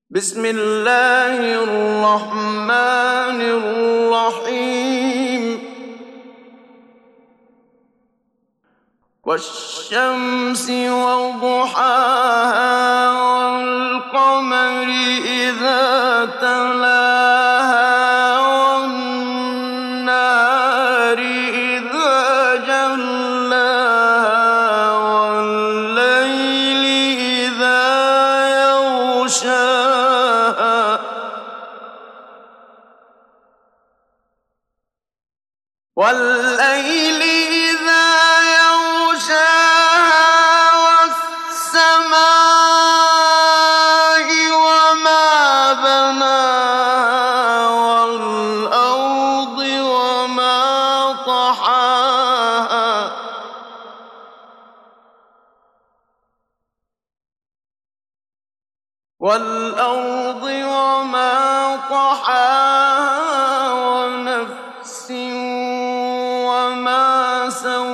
بسم الله الرحمن الرحيم والشمس وضحاها والقمر إذا تلاها والنهار إذا جلاها والليل إذا يغشاها والليل إذا يغشاها والسماء وما بناها والأرض وما طحاها ونفس وما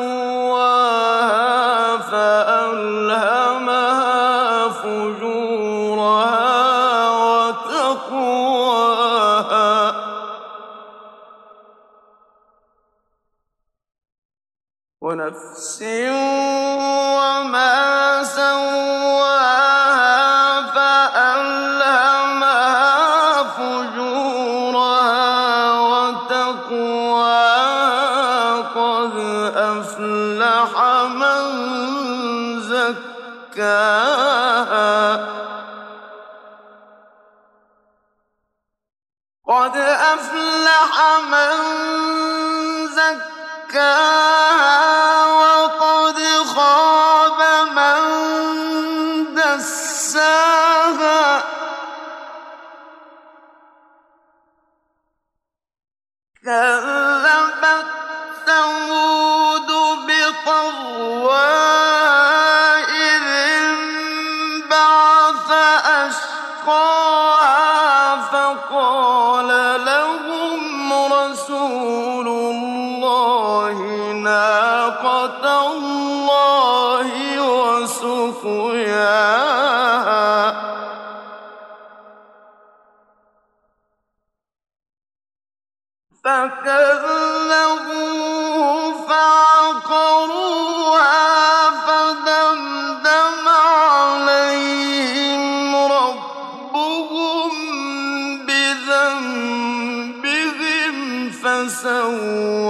سواها فألهمها فجورها وتقواها ونفس وما سواها فألهمها فجورها وتقواها قد أفلح من زكاها قد أفلح من زكاها وقد خاب من دساها كذبت ثمود بطغواها إذ انبعث أشقاها فقال لهم رسول الله ناقة الله وسقياها فكذبوه فعقروها فدمدم عليهم ربهم بذنبهم فسواها